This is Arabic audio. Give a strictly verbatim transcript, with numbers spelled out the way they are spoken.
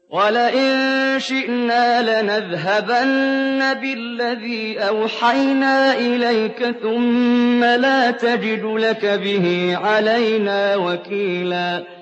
وَلَئِن شِئْنَا لَنَذْهَبَنَّ بِالَّذِي أَوْحَيْنَا إِلَيْكَ ثُمَّ لَا تَجِدُ لَكَ بِهِ عَلَيْنَا وَكِيلًا